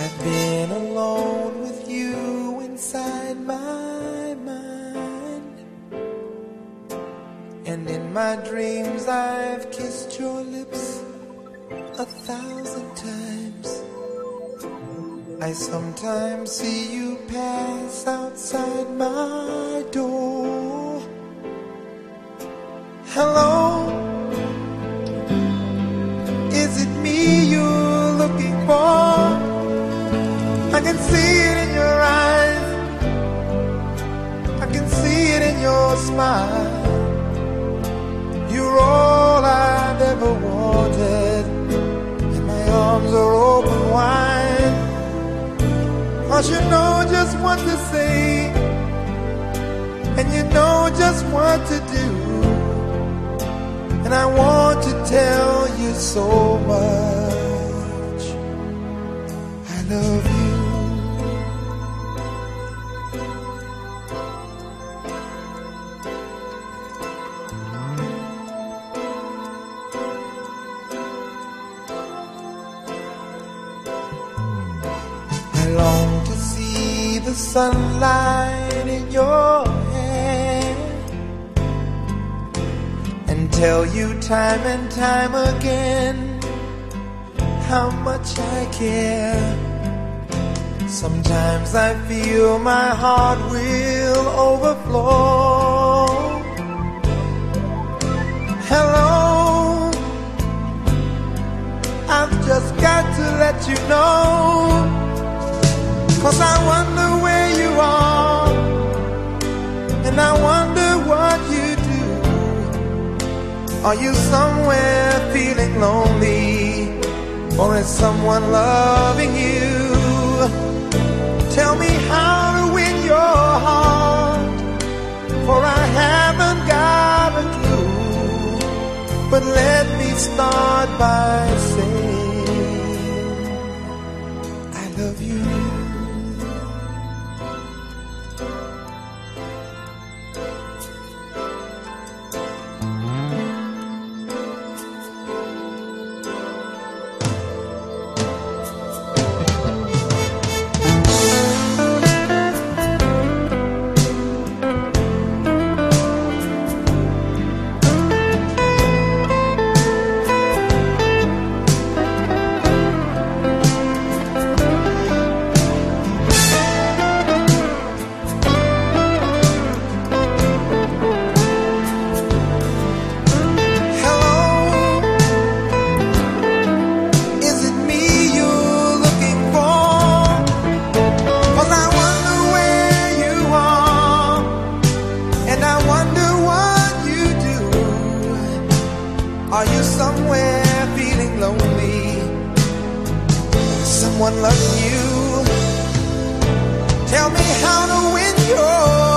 I've been alone with you inside my mind, and in my dreams I've kissed your lips 1,000 times. I sometimes see you pass outside my door. Hello, is it me you're looking for? I can see it in your eyes, I can see it in your smile. You're all I've ever wanted, and my arms are open wide. 'Cause you know just what to say, and you know just what to do, and I want to tell you so much I love you. I long to see the sunlight in your hair and tell you time and time again how much I care. Sometimes I feel my heart will overflow. Hello, I've just got to let you know, 'cause I wonder where you are, and I wonder what you do. Are you somewhere feeling lonely, or is someone loving you? Tell me how to win your heart, for I haven't got a clue. But let me start by saying I love you. Are you somewhere feeling lonely? Someone loving you? Tell me how to win your